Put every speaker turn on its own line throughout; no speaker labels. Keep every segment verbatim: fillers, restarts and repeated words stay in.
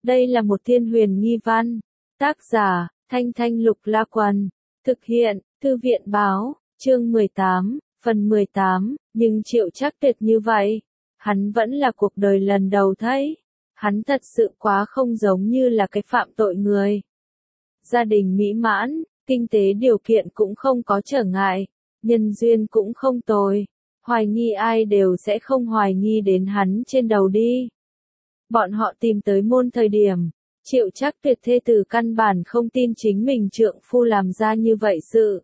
Đây là một thiên huyền nghi văn. Tác giả, Thanh Thanh Lục La Quần. Thực hiện, Thư viện Báo, chương mười tám, phần mười tám, nhưng Triệu Trác Tuyệt như vậy, hắn vẫn là cuộc đời lần đầu thấy. Hắn thật sự quá không giống như là cái phạm tội người. Gia đình mỹ mãn, kinh tế điều kiện cũng không có trở ngại, nhân duyên cũng không tồi. Hoài nghi ai đều sẽ không hoài nghi đến hắn trên đầu đi. Bọn họ tìm tới môn thời điểm, Triệu Trác Tuyệt thê tử căn bản không tin chính mình trượng phu làm ra như vậy sự.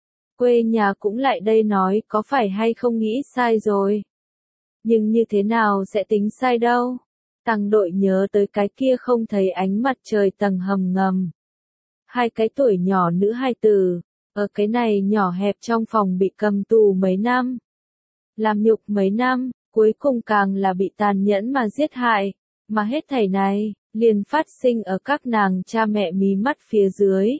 Quê nhà cũng lại đây nói có phải hay không nghĩ sai rồi. Nhưng như thế nào sẽ tính sai đâu. Tăng đội nhớ tới cái kia không thấy ánh mặt trời tầng hầm ngầm. Hai cái tuổi nhỏ nữ hài tử, ở cái này nhỏ hẹp trong phòng bị cầm tù mấy năm. Làm nhục mấy năm, cuối cùng càng là bị tàn nhẫn mà giết hại. Mà hết thảy này, liền phát sinh ở các nàng cha mẹ mí mắt phía dưới.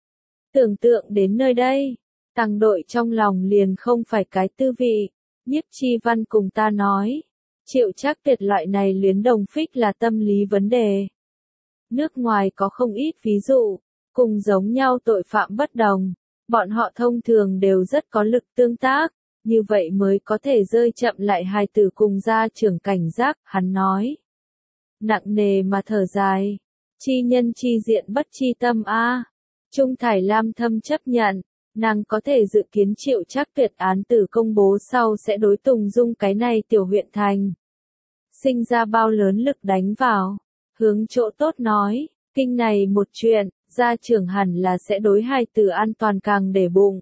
Tưởng tượng đến nơi đây, Tăng đội trong lòng liền không phải cái tư vị. Nhiếp Chi Văn cùng ta nói, Triệu Trác Tuyệt loại này luyến đồng phích là tâm lý vấn đề. Nước ngoài có không ít ví dụ, cùng giống nhau tội phạm bất đồng, bọn họ thông thường đều rất có lực tương tác, như vậy mới có thể rơi chậm lại hài tử cùng gia trưởng cảnh giác, hắn nói. Nặng nề mà thở dài, chi nhân chi diện bất chi tâm a. Trung Thải Lam thâm chấp nhận, nàng có thể dự kiến Triệu Trác Tuyệt án tử công bố sau sẽ đối Tùng Dung cái này tiểu huyện thành. Sinh ra bao lớn lực đánh vào, hướng chỗ tốt nói, kinh này một chuyện, gia trưởng hẳn là sẽ đối hài tử an toàn càng để bụng.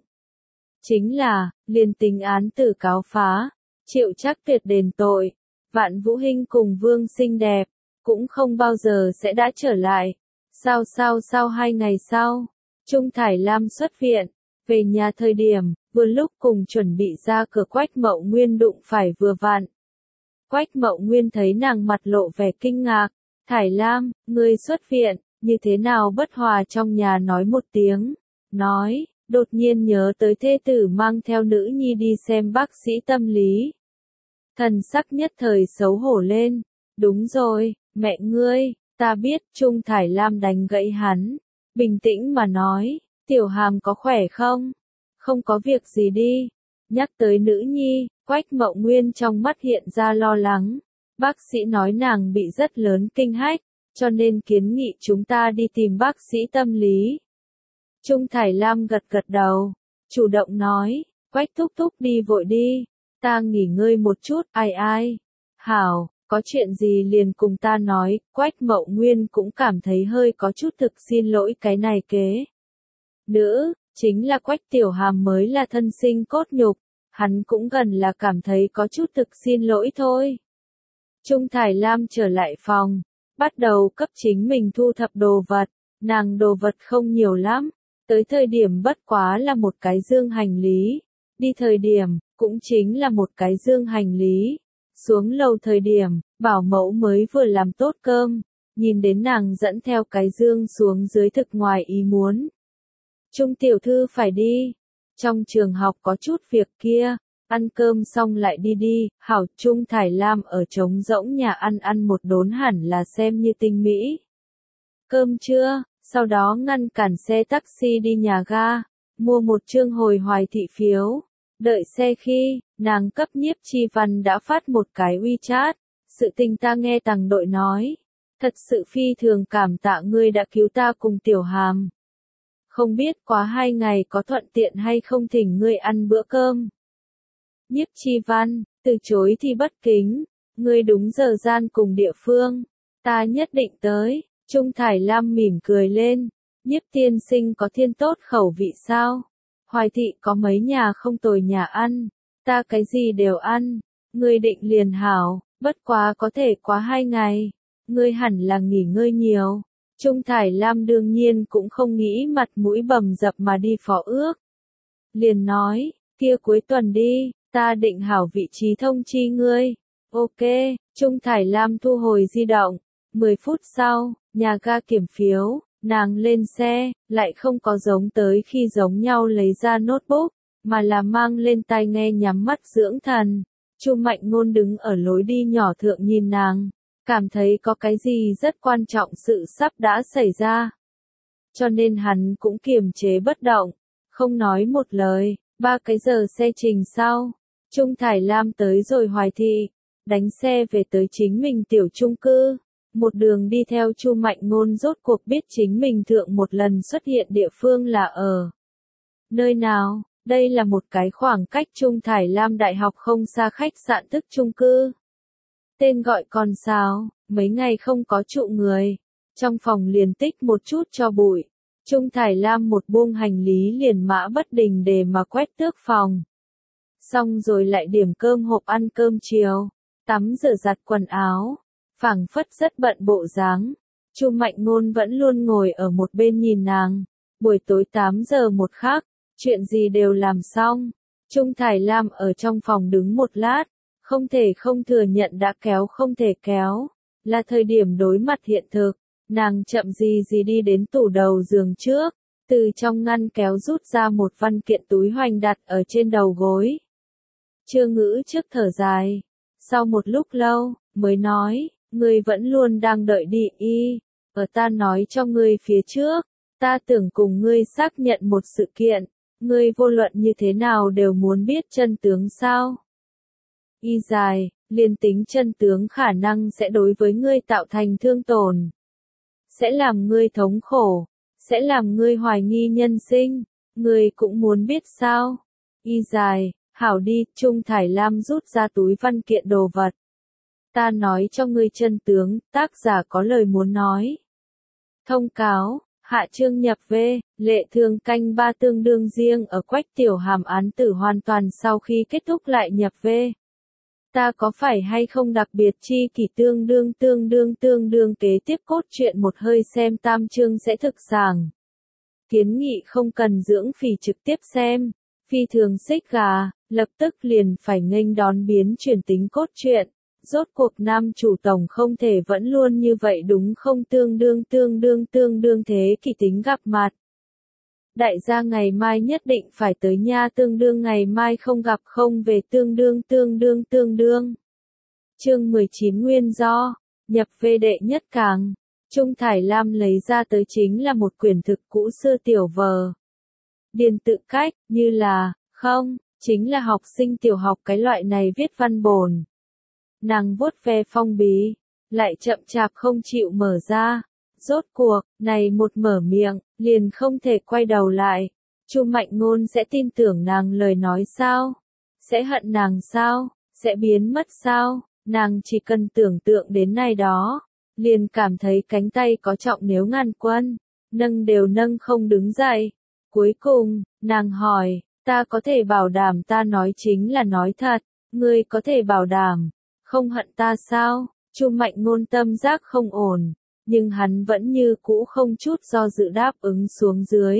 Chính là, liền tính án tử cáo phá, Triệu Trác Tuyệt đền tội, Vạn Vũ Hinh cùng Vương Xinh Đẹp, cũng không bao giờ sẽ đã trở lại. Sao sao sao hai ngày sau, Trung Thải Lam xuất viện, về nhà thời điểm, vừa lúc cùng chuẩn bị ra cửa Quách Mậu Nguyên đụng phải vừa vặn. Quách Mậu Nguyên thấy nàng mặt lộ vẻ kinh ngạc, Thải Lam, ngươi xuất viện, như thế nào bất hòa trong nhà nói một tiếng, nói, đột nhiên nhớ tới thê tử mang theo nữ nhi đi xem bác sĩ tâm lý. Thần sắc nhất thời xấu hổ lên, đúng rồi, mẹ ngươi, ta biết. Trung Thải Lam đánh gãy hắn, bình tĩnh mà nói, Tiểu Hàm có khỏe không? Không có việc gì đi. Nhắc tới nữ nhi, Quách Mậu Nguyên trong mắt hiện ra lo lắng. Bác sĩ nói nàng bị rất lớn kinh hách, cho nên kiến nghị chúng ta đi tìm bác sĩ tâm lý. Trung Thải Lam gật gật đầu, chủ động nói, Quách thúc thúc đi vội đi, ta nghỉ ngơi một chút. Ai ai? Hảo, có chuyện gì liền cùng ta nói. Quách Mậu Nguyên cũng cảm thấy hơi có chút thực xin lỗi cái này kế. Nữ, chính là Quách Tiểu Hàm mới là thân sinh cốt nhục, hắn cũng gần là cảm thấy có chút thực xin lỗi thôi. Trung Thải Lam trở lại phòng, bắt đầu cấp chính mình thu thập đồ vật, nàng đồ vật không nhiều lắm, tới thời điểm bất quá là một cái dương hành lý, đi thời điểm, cũng chính là một cái dương hành lý, xuống lầu thời điểm, bảo mẫu mới vừa làm tốt cơm, nhìn đến nàng dẫn theo cái dương xuống dưới thực ngoài ý muốn. Trung tiểu thư phải đi, trong trường học có chút việc kia, ăn cơm xong lại đi đi. Hảo. Trung Thải Lam ở trống rỗng nhà ăn ăn một đốn hẳn là xem như tinh mỹ. Cơm trưa, sau đó ngăn cản xe taxi đi nhà ga, mua một chương hồi hoài thị phiếu. Đợi xe khi, nàng cấp Nhiếp Chi Văn đã phát một cái WeChat, sự tình ta nghe Tăng đội nói, thật sự phi thường cảm tạ ngươi đã cứu ta cùng Tiểu Hàm. Không biết quá hai ngày có thuận tiện hay không thỉnh ngươi ăn bữa cơm. Nhiếp Chi Văn, từ chối thì bất kính, ngươi đúng giờ gian cùng địa phương, ta nhất định tới. Trung Thải Lam mỉm cười lên, Nhiếp tiên sinh có thiên tốt khẩu vị sao? Hoài thị có mấy nhà không tồi nhà ăn, ta cái gì đều ăn, ngươi định liền hảo, bất quá có thể quá hai ngày, ngươi hẳn là nghỉ ngơi nhiều. Trung Thải Lam đương nhiên cũng không nghĩ mặt mũi bầm dập mà đi phó ước. Liền nói, kia cuối tuần đi, ta định hảo vị trí thông chi ngươi. Ok, Trung Thải Lam thu hồi di động. mười phút sau, nhà ga kiểm phiếu, nàng lên xe, lại không có giống tới khi giống nhau lấy ra notebook, mà là mang lên tai nghe nhắm mắt dưỡng thần. Chu Mạnh Ngôn đứng ở lối đi nhỏ thượng nhìn nàng, cảm thấy có cái gì rất quan trọng sự sắp đã xảy ra. Cho nên hắn cũng kiềm chế bất động, không nói một lời. Ba cái giờ xe trình sau, Trung Thải Lam tới rồi Hoài Thị, đánh xe về tới chính mình tiểu chung cư. Một đường đi theo Chu Mạnh Ngôn rốt cuộc biết chính mình thượng một lần xuất hiện địa phương là ở nơi nào. Đây là một cái khoảng cách Trung Thải Lam Đại học không xa khách sạn tức chung cư. Tên gọi còn sao, mấy ngày không có trụ người. Trong phòng liền tích một chút cho bụi. Trung Thải Lam một buông hành lý liền mã bất đình để mà quét tước phòng. Xong rồi lại điểm cơm hộp ăn cơm chiều, tắm rửa giặt quần áo, phảng phất rất bận bộ dáng. Chu Mạnh Ngôn vẫn luôn ngồi ở một bên nhìn nàng. Buổi tối tám giờ một khắc, chuyện gì đều làm xong. Trung Thải Lam ở trong phòng đứng một lát, không thể không thừa nhận đã kéo không thể kéo, là thời điểm đối mặt hiện thực. Nàng chậm gì gì đi đến tủ đầu giường trước, từ trong ngăn kéo rút ra một văn kiện túi hoành đặt ở trên đầu gối. Chưa ngữ trước thở dài, sau một lúc lâu, mới nói, ngươi vẫn luôn đang đợi đi y, ở ta nói cho ngươi phía trước, ta tưởng cùng ngươi xác nhận một sự kiện, ngươi vô luận như thế nào đều muốn biết chân tướng sao. Y dài, liên tính chân tướng khả năng sẽ đối với ngươi tạo thành thương tổn. Sẽ làm ngươi thống khổ, sẽ làm ngươi hoài nghi nhân sinh, ngươi cũng muốn biết sao. Y dài, hảo đi, Trung Thải Lam rút ra túi văn kiện đồ vật. Ta nói cho ngươi chân tướng, tác giả có lời muốn nói. Thông cáo, hạ chương nhập về, lệ thường canh ba tương đương riêng ở Quách Tiểu Hàm án tử hoàn toàn sau khi kết thúc lại nhập về. Ta có phải hay không đặc biệt chi kỷ tương đương tương đương tương đương kế tiếp cốt truyện một hơi xem tam chương sẽ thực sàng. Kiến nghị không cần dưỡng phì trực tiếp xem, phi thường xích gà, lập tức liền phải nghênh đón biến chuyển tính cốt truyện. Rốt cuộc nam chủ tổng không thể vẫn luôn như vậy đúng không tương đương tương đương tương đương thế kỷ tính gặp mặt. Đại gia ngày mai nhất định phải tới nha tương đương ngày mai không gặp không về tương đương tương đương tương đương. Chương mười chín nguyên do, nhập về đệ nhất càng. Trung Thải Lam lấy ra tới chính là một quyển thực cũ xưa tiểu vở. Điền tự cách, như là, không, chính là học sinh tiểu học cái loại này viết văn bổn. Nàng vuốt ve phong bì, lại chậm chạp không chịu mở ra. Rốt cuộc, này một mở miệng, liền không thể quay đầu lại. Chu Mạnh Ngôn sẽ tin tưởng nàng lời nói sao? Sẽ hận nàng sao? Sẽ biến mất sao? Nàng chỉ cần tưởng tượng đến này đó, liền cảm thấy cánh tay có trọng nếu ngàn quân, nâng đều nâng không đứng dậy. Cuối cùng, nàng hỏi, ta có thể bảo đảm ta nói chính là nói thật, ngươi có thể bảo đảm, không hận ta sao? Chu Mạnh Ngôn tâm giác không ổn. Nhưng hắn vẫn như cũ không chút do dự đáp ứng xuống dưới.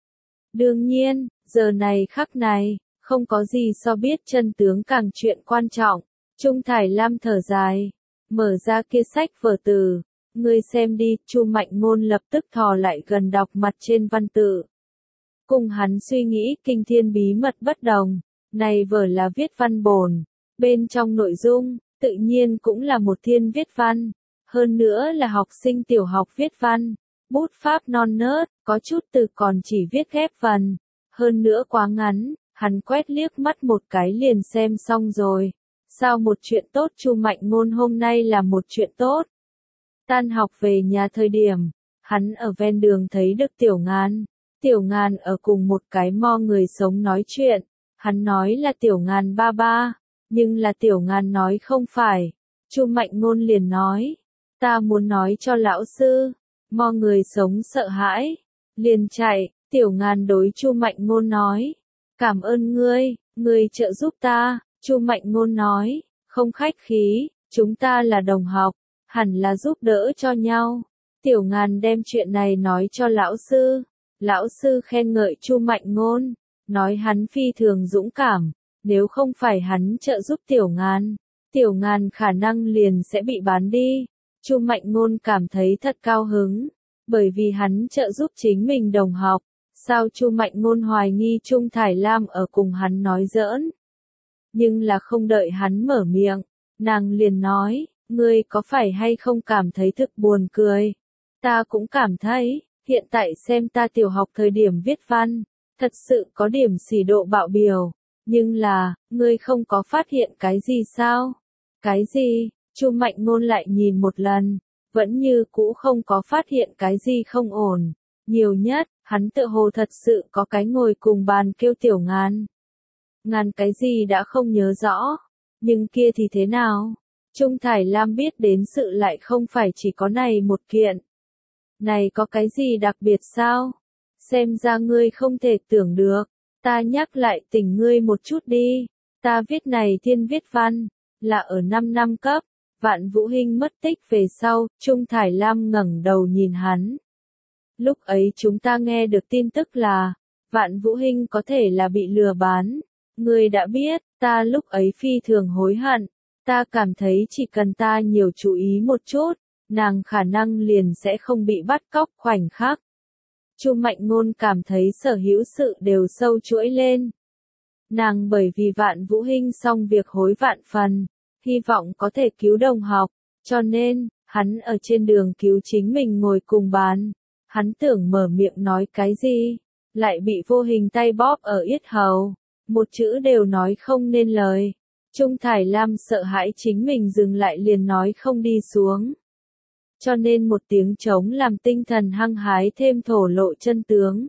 Đương nhiên, giờ này khắc này, không có gì so biết chân tướng càng chuyện quan trọng. Trung Thải Lam thở dài, mở ra kia sách vở từ, ngươi xem đi, Chu Mạnh Ngôn lập tức thò lại gần đọc mặt trên văn tự. Cùng hắn suy nghĩ kinh thiên bí mật bất đồng, này vở là viết văn bổn, bên trong nội dung, tự nhiên cũng là một thiên viết văn. Hơn nữa là học sinh tiểu học viết văn, bút pháp non nớt, có chút từ còn chỉ viết ghép vần. Hơn nữa quá ngắn, hắn quét liếc mắt một cái liền xem xong rồi. Sao một chuyện tốt Chu Mạnh Ngôn hôm nay là một chuyện tốt. Tan học về nhà thời điểm, hắn ở ven đường thấy được Tiểu Ngàn. Tiểu Ngàn ở cùng một cái mo người sống nói chuyện. Hắn nói là Tiểu Ngàn ba ba, nhưng là Tiểu Ngàn nói không phải. Chu Mạnh Ngôn liền nói. Ta muốn nói cho lão sư, mo người sống sợ hãi, liền chạy, Tiểu Ngàn đối Chu Mạnh Ngôn nói, cảm ơn ngươi, ngươi trợ giúp ta, Chu Mạnh Ngôn nói, không khách khí, chúng ta là đồng học, hẳn là giúp đỡ cho nhau. Tiểu Ngàn đem chuyện này nói cho lão sư, lão sư khen ngợi Chu Mạnh Ngôn, nói hắn phi thường dũng cảm, nếu không phải hắn trợ giúp Tiểu Ngàn, Tiểu Ngàn khả năng liền sẽ bị bán đi. Chu Mạnh Ngôn cảm thấy thật cao hứng, bởi vì hắn trợ giúp chính mình đồng học. Sao Chu Mạnh Ngôn hoài nghi Trung Thải Lam ở cùng hắn nói giỡn? Nhưng là không đợi hắn mở miệng, nàng liền nói, ngươi có phải hay không cảm thấy thực buồn cười? Ta cũng cảm thấy, hiện tại xem ta tiểu học thời điểm viết văn, thật sự có điểm xỉ độ bạo biểu, nhưng là, ngươi không có phát hiện cái gì sao? Cái gì? Chu Mạnh Ngôn lại nhìn một lần, vẫn như cũ không có phát hiện cái gì không ổn, nhiều nhất, hắn tự hồ thật sự có cái ngồi cùng bàn kêu tiểu ngàn. Ngàn cái gì đã không nhớ rõ, nhưng kia thì thế nào? Trung Thải Lam biết đến sự lại không phải chỉ có này một kiện. Này có cái gì đặc biệt sao? Xem ra ngươi không thể tưởng được, ta nhắc lại tỉnh ngươi một chút đi, ta viết này thiên viết văn, là ở năm năm cấp, Vạn Vũ Hinh mất tích về sau, Trung Thải Lam ngẩng đầu nhìn hắn. Lúc ấy chúng ta nghe được tin tức là, Vạn Vũ Hinh có thể là bị lừa bán, ngươi đã biết, ta lúc ấy phi thường hối hận, ta cảm thấy chỉ cần ta nhiều chú ý một chút, nàng khả năng liền sẽ không bị bắt cóc khoảnh khắc. Chu Mạnh Ngôn cảm thấy sở hữu sự đều sâu chuỗi lên. Nàng bởi vì Vạn Vũ Hinh xong việc hối vạn phần, hy vọng có thể cứu đồng học, cho nên, hắn ở trên đường cứu chính mình ngồi cùng bàn. Hắn tưởng mở miệng nói cái gì, lại bị vô hình tay bóp ở yết hầu, một chữ đều nói không nên lời. Trung Thải Lam sợ hãi chính mình dừng lại liền nói không đi xuống. Cho nên một tiếng trống làm tinh thần hăng hái thêm thổ lộ chân tướng.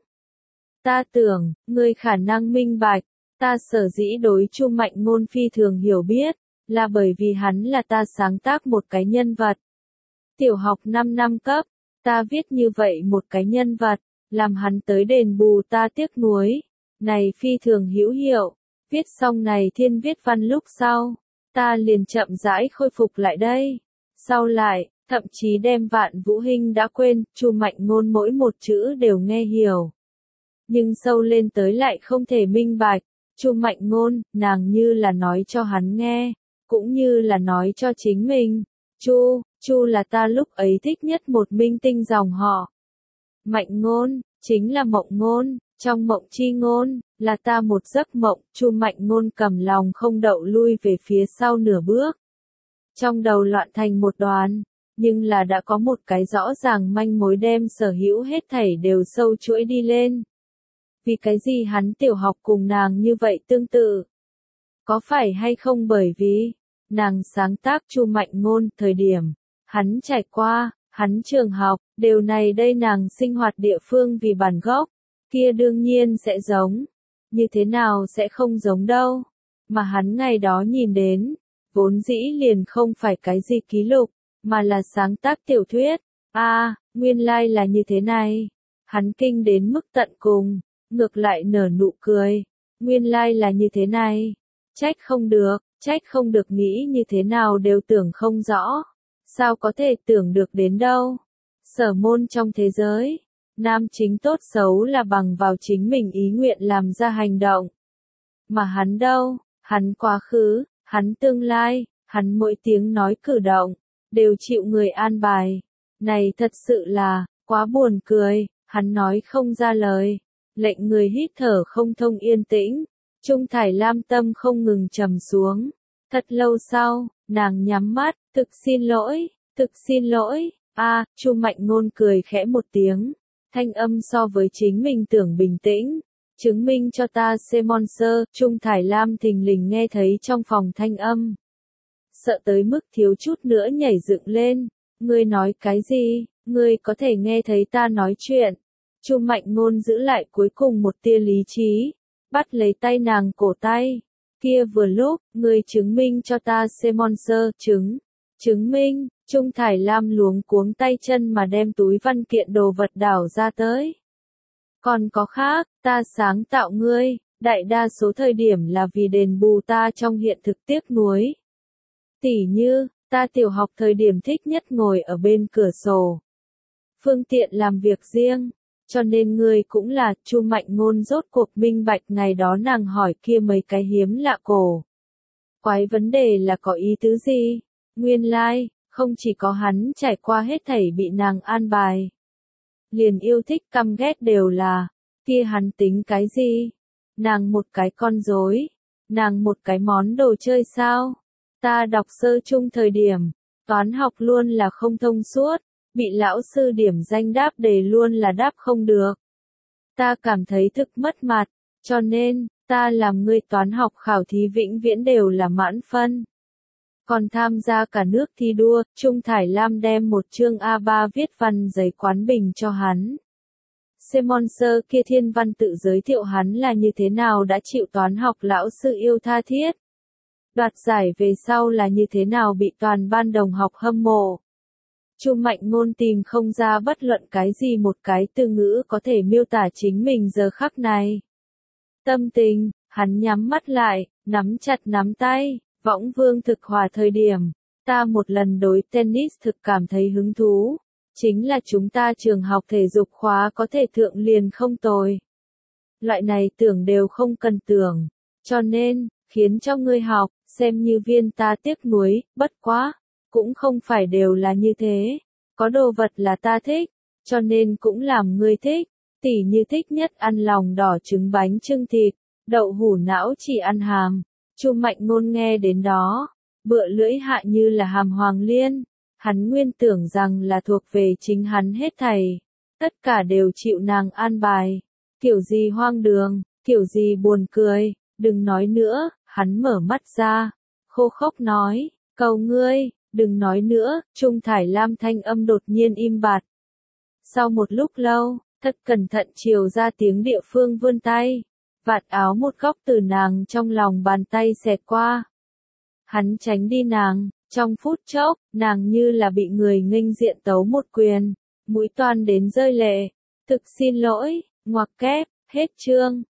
Ta tưởng, ngươi khả năng minh bạch, ta sở dĩ đối Chu Mạnh Ngôn phi thường hiểu biết, là bởi vì hắn là ta sáng tác một cái nhân vật. Tiểu học năm năm cấp, ta viết như vậy một cái nhân vật, làm hắn tới đền bù ta tiếc nuối, này phi thường hữu hiệu, viết xong này thiên viết văn lúc sau, ta liền chậm rãi khôi phục lại đây. Sau lại, thậm chí đem Vạn Vũ Hinh đã quên, Chu Mạnh Ngôn mỗi một chữ đều nghe hiểu. Nhưng sâu lên tới lại không thể minh bạch, Chu Mạnh Ngôn, nàng như là nói cho hắn nghe, cũng như là nói cho chính mình. Chu, Chu là ta lúc ấy thích nhất một minh tinh dòng họ. Mạnh Ngôn, chính là mộng ngôn, trong mộng chi ngôn, là ta một giấc mộng. Chu Mạnh Ngôn cầm lòng không đậu lui về phía sau nửa bước. Trong đầu loạn thành một đoàn, nhưng là đã có một cái rõ ràng manh mối đem sở hữu hết thảy đều sâu chuỗi đi lên. Vì cái gì hắn tiểu học cùng nàng như vậy tương tự? Có phải hay không bởi vì, nàng sáng tác Chu Mạnh Ngôn thời điểm, hắn trải qua, hắn trường học, điều này đây nàng sinh hoạt địa phương vì bản gốc, kia đương nhiên sẽ giống, như thế nào sẽ không giống đâu, mà hắn ngày đó nhìn đến, vốn dĩ liền không phải cái gì ký lục, mà là sáng tác tiểu thuyết, a à, nguyên lai like là như thế này, hắn kinh đến mức tận cùng, ngược lại nở nụ cười, nguyên lai like là như thế này, trách không được. Trách không được nghĩ như thế nào đều tưởng không rõ. Sao có thể tưởng được đến đâu? Sở môn trong thế giới, nam chính tốt xấu là bằng vào chính mình ý nguyện làm ra hành động. Mà hắn đâu, hắn quá khứ, hắn tương lai, hắn mỗi tiếng nói cử động, đều chịu người an bài. Này thật sự là, quá buồn cười, hắn nói không ra lời, lệnh người hít thở không thông yên tĩnh. Trung Thải Lam tâm không ngừng trầm xuống. Thật lâu sau, nàng nhắm mắt, thực xin lỗi, thực xin lỗi, a à, Chu Mạnh Ngôn cười khẽ một tiếng, thanh âm so với chính mình tưởng bình tĩnh, chứng minh cho ta xem monster. Trung Thải Lam thình lình nghe thấy trong phòng thanh âm. Sợ tới mức thiếu chút nữa nhảy dựng lên, ngươi nói cái gì, ngươi có thể nghe thấy ta nói chuyện. Chu Mạnh Ngôn giữ lại cuối cùng một tia lý trí, bắt lấy tay nàng cổ tay. Kia vừa lúc, ngươi chứng minh cho ta xem monster, chứng, chứng minh, Trung Thải Lam luống cuống tay chân mà đem túi văn kiện đồ vật đảo ra tới. Còn có khác, ta sáng tạo ngươi, đại đa số thời điểm là vì đền bù ta trong hiện thực tiếc nuối. Tỉ như, ta tiểu học thời điểm thích nhất ngồi ở bên cửa sổ. Phương tiện làm việc riêng. Cho nên ngươi cũng là, Chu Mạnh Ngôn rốt cuộc minh bạch ngày đó nàng hỏi kia mấy cái hiếm lạ cổ. Quái vấn đề là có ý tứ gì? Nguyên lai, like, không chỉ có hắn trải qua hết thảy bị nàng an bài. Liền yêu thích căm ghét đều là, kia hắn tính cái gì? Nàng một cái con rối, nàng một cái món đồ chơi sao? Ta đọc sơ chung thời điểm, Toán học luôn là không thông suốt, bị lão sư điểm danh đáp đề luôn là đáp không được. Ta cảm thấy thực mất mặt, cho nên, ta làm ngươi toán học khảo thí vĩnh viễn đều là mãn phân. Còn tham gia cả nước thi đua, Trung Thải Lam đem một chương A ba viết văn giấy quán bình cho hắn. Simonser kia thiên văn tự giới thiệu hắn là như thế nào đã chịu toán học lão sư yêu tha thiết. Đoạt giải về sau là như thế nào bị toàn ban đồng học hâm mộ. Chu Mạnh Ngôn tìm không ra bất luận cái gì một cái từ ngữ có thể miêu tả chính mình giờ khắc này. Tâm tình, hắn nhắm mắt lại, nắm chặt nắm tay, võng vương thực hòa thời điểm. Ta một lần đối tennis thực cảm thấy hứng thú. Chính là chúng ta trường học thể dục khóa có thể thượng liền không tồi. Loại này tưởng đều không cần tưởng. Cho nên, khiến cho ngươi học, xem như viên ta tiếc nuối, bất quá. Cũng không phải đều là như thế. Có đồ vật là ta thích, cho nên cũng làm ngươi thích. Tỉ như thích nhất ăn lòng đỏ trứng bánh chưng thịt, đậu hủ não chỉ ăn hàm. Chu Mạnh Ngôn nghe đến đó, bựa lưỡi hạ như là hàm hoàng liên. Hắn nguyên tưởng rằng là thuộc về chính hắn hết thảy. Tất cả đều chịu nàng an bài. Kiểu gì hoang đường, kiểu gì buồn cười, đừng nói nữa, hắn mở mắt ra. Khô khốc nói, cầu ngươi, đừng nói nữa, Trung Thải Lam thanh âm đột nhiên im bặt. Sau một lúc lâu, thật cẩn thận chiều ra tiếng địa phương vươn tay. Vạt áo một góc từ nàng trong lòng bàn tay xẹt qua. Hắn tránh đi nàng. Trong phút chốc, nàng như là bị người nghênh diện tấu một quyền, mũi toan đến rơi lệ. Thực xin lỗi, ngoặc kép, hết chương.